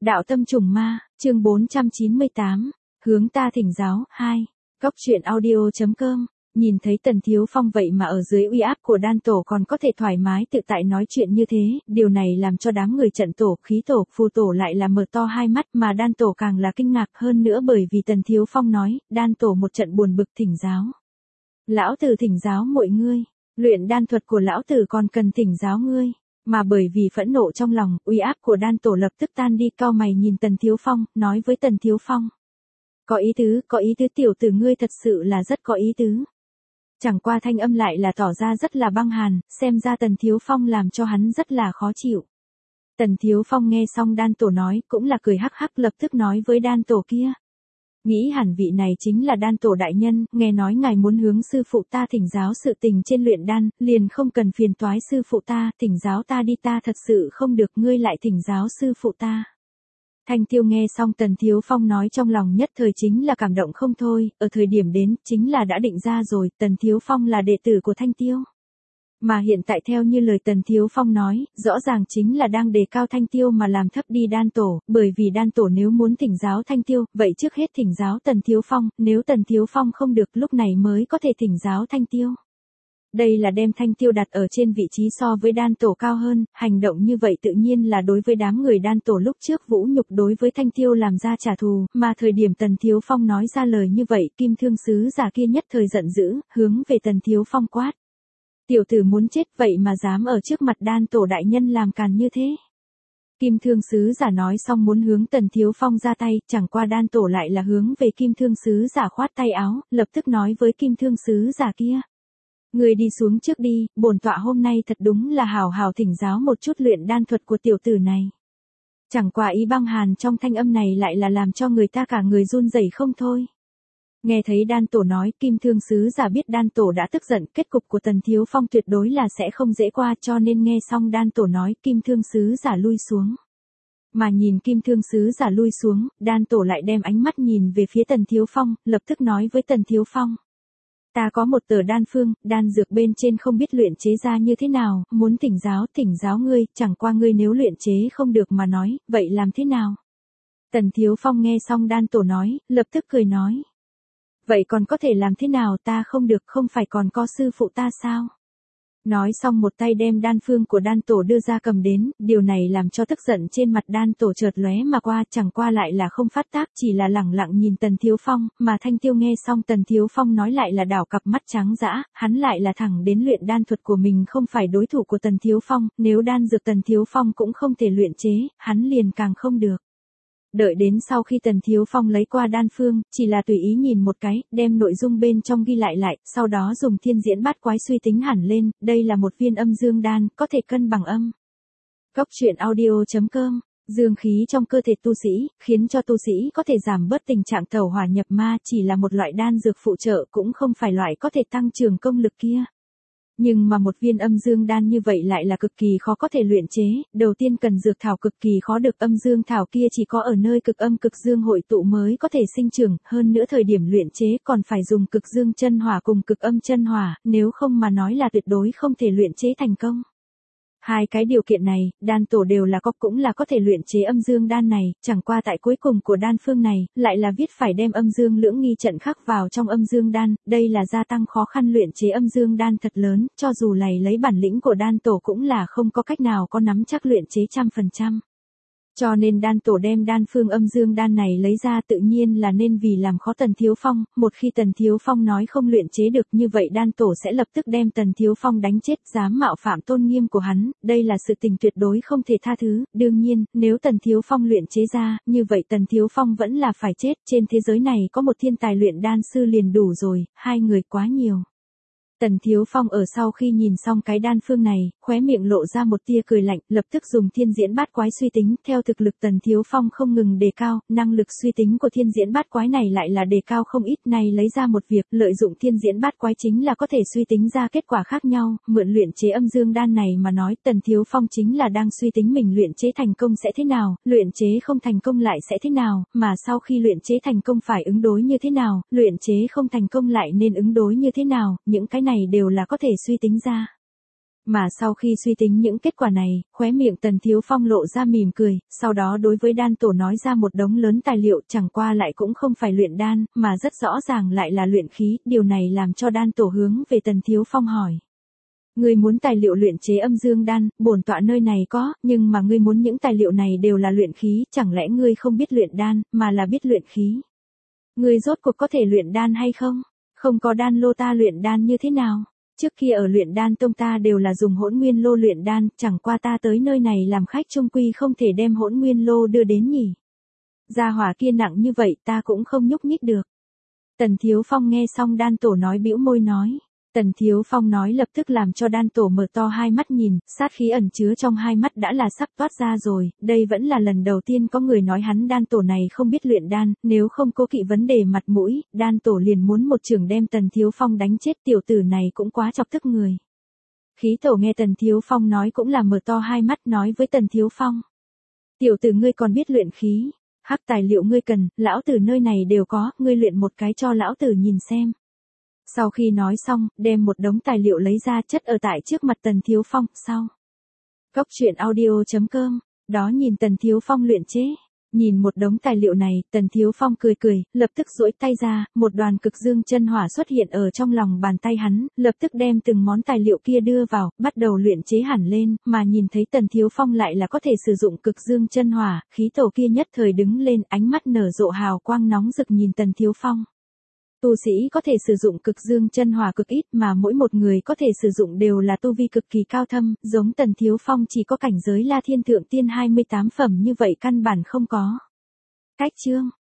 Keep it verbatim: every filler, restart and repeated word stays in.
Đạo tâm trùng ma, chương bốn trăm chín mươi tám, hướng ta thỉnh giáo, hai. Góc truyện audio.com, nhìn thấy Tần Thiếu Phong vậy mà ở dưới uy áp của đan tổ còn có thể thoải mái tự tại nói chuyện như thế, điều này làm cho đám người trận tổ, khí tổ, phù tổ lại là mở to hai mắt mà đan tổ càng là kinh ngạc hơn nữa bởi vì Tần Thiếu Phong nói, đan tổ một trận buồn bực thỉnh giáo. Lão tử thỉnh giáo mọi ngươi, luyện đan thuật của lão tử còn cần thỉnh giáo ngươi. Mà bởi vì phẫn nộ trong lòng, uy áp của đan tổ lập tức tan đi, cau mày nhìn Tần Thiếu Phong, nói với Tần Thiếu Phong. Có ý tứ, có ý tứ, tiểu tử ngươi thật sự là rất có ý tứ. Chẳng qua thanh âm lại là tỏ ra rất là băng hàn, xem ra Tần Thiếu Phong làm cho hắn rất là khó chịu. Tần Thiếu Phong nghe xong đan tổ nói, cũng là cười hắc hắc lập tức nói với đan tổ kia. Nghĩ hẳn vị này chính là đan tổ đại nhân, nghe nói ngài muốn hướng sư phụ ta thỉnh giáo sự tình trên luyện đan, liền không cần phiền toái sư phụ ta, thỉnh giáo ta đi, ta thật sự không được, ngươi lại thỉnh giáo sư phụ ta. Thanh Tiêu nghe xong Tần Thiếu Phong nói trong lòng nhất thời chính là cảm động không thôi, ở thời điểm đến, chính là đã định ra rồi, Tần Thiếu Phong là đệ tử của Thanh Tiêu. Mà hiện tại theo như lời Tần Thiếu Phong nói, rõ ràng chính là đang đề cao Thanh Tiêu mà làm thấp đi đan tổ, bởi vì đan tổ nếu muốn thỉnh giáo Thanh Tiêu, vậy trước hết thỉnh giáo Tần Thiếu Phong, nếu Tần Thiếu Phong không được lúc này mới có thể thỉnh giáo Thanh Tiêu. Đây là đem Thanh Tiêu đặt ở trên vị trí so với đan tổ cao hơn, hành động như vậy tự nhiên là đối với đám người đan tổ lúc trước vũ nhục đối với Thanh Tiêu làm ra trả thù, mà thời điểm Tần Thiếu Phong nói ra lời như vậy, Kim Thương sứ giả kia nhất thời giận dữ, hướng về Tần Thiếu Phong quát. Tiểu tử muốn chết vậy mà dám ở trước mặt đan tổ đại nhân làm càn như thế. Kim Thương sứ giả nói xong muốn hướng Tần Thiếu Phong ra tay, chẳng qua đan tổ lại là hướng về Kim Thương sứ giả khoát tay áo, lập tức nói với Kim Thương sứ giả kia. Người đi xuống trước đi, bổn tọa hôm nay thật đúng là hào hào thỉnh giáo một chút luyện đan thuật của tiểu tử này. Chẳng qua ý băng hàn trong thanh âm này lại là làm cho người ta cả người run rẩy không thôi. Nghe thấy đan tổ nói, Kim Thương sứ giả biết đan tổ đã tức giận, kết cục của Tần Thiếu Phong tuyệt đối là sẽ không dễ qua, cho nên nghe xong đan tổ nói, Kim Thương sứ giả lui xuống. Mà nhìn Kim Thương sứ giả lui xuống, đan tổ lại đem ánh mắt nhìn về phía Tần Thiếu Phong, lập tức nói với Tần Thiếu Phong. Ta có một tờ đan phương, đan dược bên trên không biết luyện chế ra như thế nào, muốn thỉnh giáo, thỉnh giáo ngươi, chẳng qua ngươi nếu luyện chế không được mà nói, vậy làm thế nào? Tần Thiếu Phong nghe xong đan tổ nói, lập tức cười nói. Vậy còn có thể làm thế nào, ta không được, không phải còn có sư phụ ta sao? Nói xong một tay đem đan phương của đan tổ đưa ra cầm đến, điều này làm cho tức giận trên mặt đan tổ chợt lóe mà qua, chẳng qua lại là không phát tác, chỉ là lẳng lặng nhìn Tần Thiếu Phong, mà Thanh Tiêu nghe xong Tần Thiếu Phong nói lại là đảo cặp mắt trắng dã, hắn lại là thẳng đến luyện đan thuật của mình không phải đối thủ của Tần Thiếu Phong, nếu đan dược Tần Thiếu Phong cũng không thể luyện chế, hắn liền càng không được. Đợi đến sau khi Tần Thiếu Phong lấy qua đan phương, chỉ là tùy ý nhìn một cái, đem nội dung bên trong ghi lại lại, sau đó dùng thiên diễn bát quái suy tính hẳn lên, đây là một viên âm dương đan, có thể cân bằng âm. Góc truyện audio.com, dương khí trong cơ thể tu sĩ, khiến cho tu sĩ có thể giảm bớt tình trạng tẩu hỏa nhập ma, chỉ là một loại đan dược phụ trợ cũng không phải loại có thể tăng trưởng công lực kia. Nhưng mà một viên âm dương đan như vậy lại là cực kỳ khó có thể luyện chế, đầu tiên cần dược thảo cực kỳ khó được, âm dương thảo kia chỉ có ở nơi cực âm cực dương hội tụ mới có thể sinh trưởng, hơn nữa thời điểm luyện chế còn phải dùng cực dương chân hỏa cùng cực âm chân hỏa, nếu không mà nói là tuyệt đối không thể luyện chế thành công. Hai cái điều kiện này, đan tổ đều là có cũng là có thể luyện chế âm dương đan này, chẳng qua tại cuối cùng của đan phương này, lại là viết phải đem âm dương lưỡng nghi trận khắc vào trong âm dương đan, đây là gia tăng khó khăn luyện chế âm dương đan thật lớn, cho dù lầy lấy bản lĩnh của đan tổ cũng là không có cách nào có nắm chắc luyện chế trăm phần trăm. Cho nên đan tổ đem đan phương âm dương đan này lấy ra tự nhiên là nên vì làm khó Tần Thiếu Phong, một khi Tần Thiếu Phong nói không luyện chế được như vậy đan tổ sẽ lập tức đem Tần Thiếu Phong đánh chết, dám mạo phạm tôn nghiêm của hắn, đây là sự tình tuyệt đối không thể tha thứ, đương nhiên, nếu Tần Thiếu Phong luyện chế ra, như vậy Tần Thiếu Phong vẫn là phải chết, trên thế giới này có một thiên tài luyện đan sư liền đủ rồi, hai người quá nhiều. Tần Thiếu Phong ở sau khi nhìn xong cái đan phương này, khóe miệng lộ ra một tia cười lạnh, lập tức dùng thiên diễn bát quái suy tính, theo thực lực Tần Thiếu Phong không ngừng đề cao, năng lực suy tính của thiên diễn bát quái này lại là đề cao không ít, này lấy ra một việc, lợi dụng thiên diễn bát quái chính là có thể suy tính ra kết quả khác nhau, mượn luyện chế âm dương đan này mà nói, Tần Thiếu Phong chính là đang suy tính mình luyện chế thành công sẽ thế nào, luyện chế không thành công lại sẽ thế nào, mà sau khi luyện chế thành công phải ứng đối như thế nào, luyện chế không thành công lại nên ứng đối như thế nào, những cái này đều là có thể suy tính ra. Mà sau khi suy tính những kết quả này, khóe miệng Tần Thiếu Phong lộ ra mỉm cười, sau đó đối với đan tổ nói ra một đống lớn tài liệu chẳng qua lại cũng không phải luyện đan, mà rất rõ ràng lại là luyện khí, điều này làm cho đan tổ hướng về Tần Thiếu Phong hỏi. Ngươi muốn tài liệu luyện chế âm dương đan, bổn tọa nơi này có, nhưng mà ngươi muốn những tài liệu này đều là luyện khí, chẳng lẽ ngươi không biết luyện đan, mà là biết luyện khí? Ngươi rốt cuộc có thể luyện đan hay không? Không có đan lô ta luyện đan như thế nào? Trước kia ở luyện đan tông ta đều là dùng hỗn nguyên lô luyện đan, chẳng qua ta tới nơi này làm khách trung quy không thể đem hỗn nguyên lô đưa đến nhỉ. Gia hỏa kia nặng như vậy ta cũng không nhúc nhích được. Tần Thiếu Phong nghe xong đan tổ nói bĩu môi nói. Tần Thiếu Phong nói lập tức làm cho đan tổ mở to hai mắt nhìn, sát khí ẩn chứa trong hai mắt đã là sắp toát ra rồi, đây vẫn là lần đầu tiên có người nói hắn đan tổ này không biết luyện đan, nếu không cố kỵ vấn đề mặt mũi, đan tổ liền muốn một chưởng đem Tần Thiếu Phong đánh chết, tiểu tử này cũng quá chọc tức người. Khí tổ nghe Tần Thiếu Phong nói cũng là mở to hai mắt nói với Tần Thiếu Phong. Tiểu tử ngươi còn biết luyện khí, hắc tài liệu ngươi cần, lão tử nơi này đều có, ngươi luyện một cái cho lão tử nhìn xem. Sau khi nói xong, đem một đống tài liệu lấy ra chất ở tại trước mặt Tần Thiếu Phong, sau. Cốc truyện audio chấm com, đó nhìn Tần Thiếu Phong luyện chế. Nhìn một đống tài liệu này, Tần Thiếu Phong cười cười, lập tức duỗi tay ra, một đoàn cực dương chân hỏa xuất hiện ở trong lòng bàn tay hắn, lập tức đem từng món tài liệu kia đưa vào, bắt đầu luyện chế hẳn lên, mà nhìn thấy Tần Thiếu Phong lại là có thể sử dụng cực dương chân hỏa, khí tổ kia nhất thời đứng lên, ánh mắt nở rộ hào quang nóng rực nhìn Tần Thiếu Phong. Tu sĩ có thể sử dụng cực dương chân hỏa cực ít mà mỗi một người có thể sử dụng đều là tu vi cực kỳ cao thâm, giống Tần Thiếu Phong chỉ có cảnh giới La Thiên Thượng Tiên hai mươi tám phẩm như vậy căn bản không có. Cách chương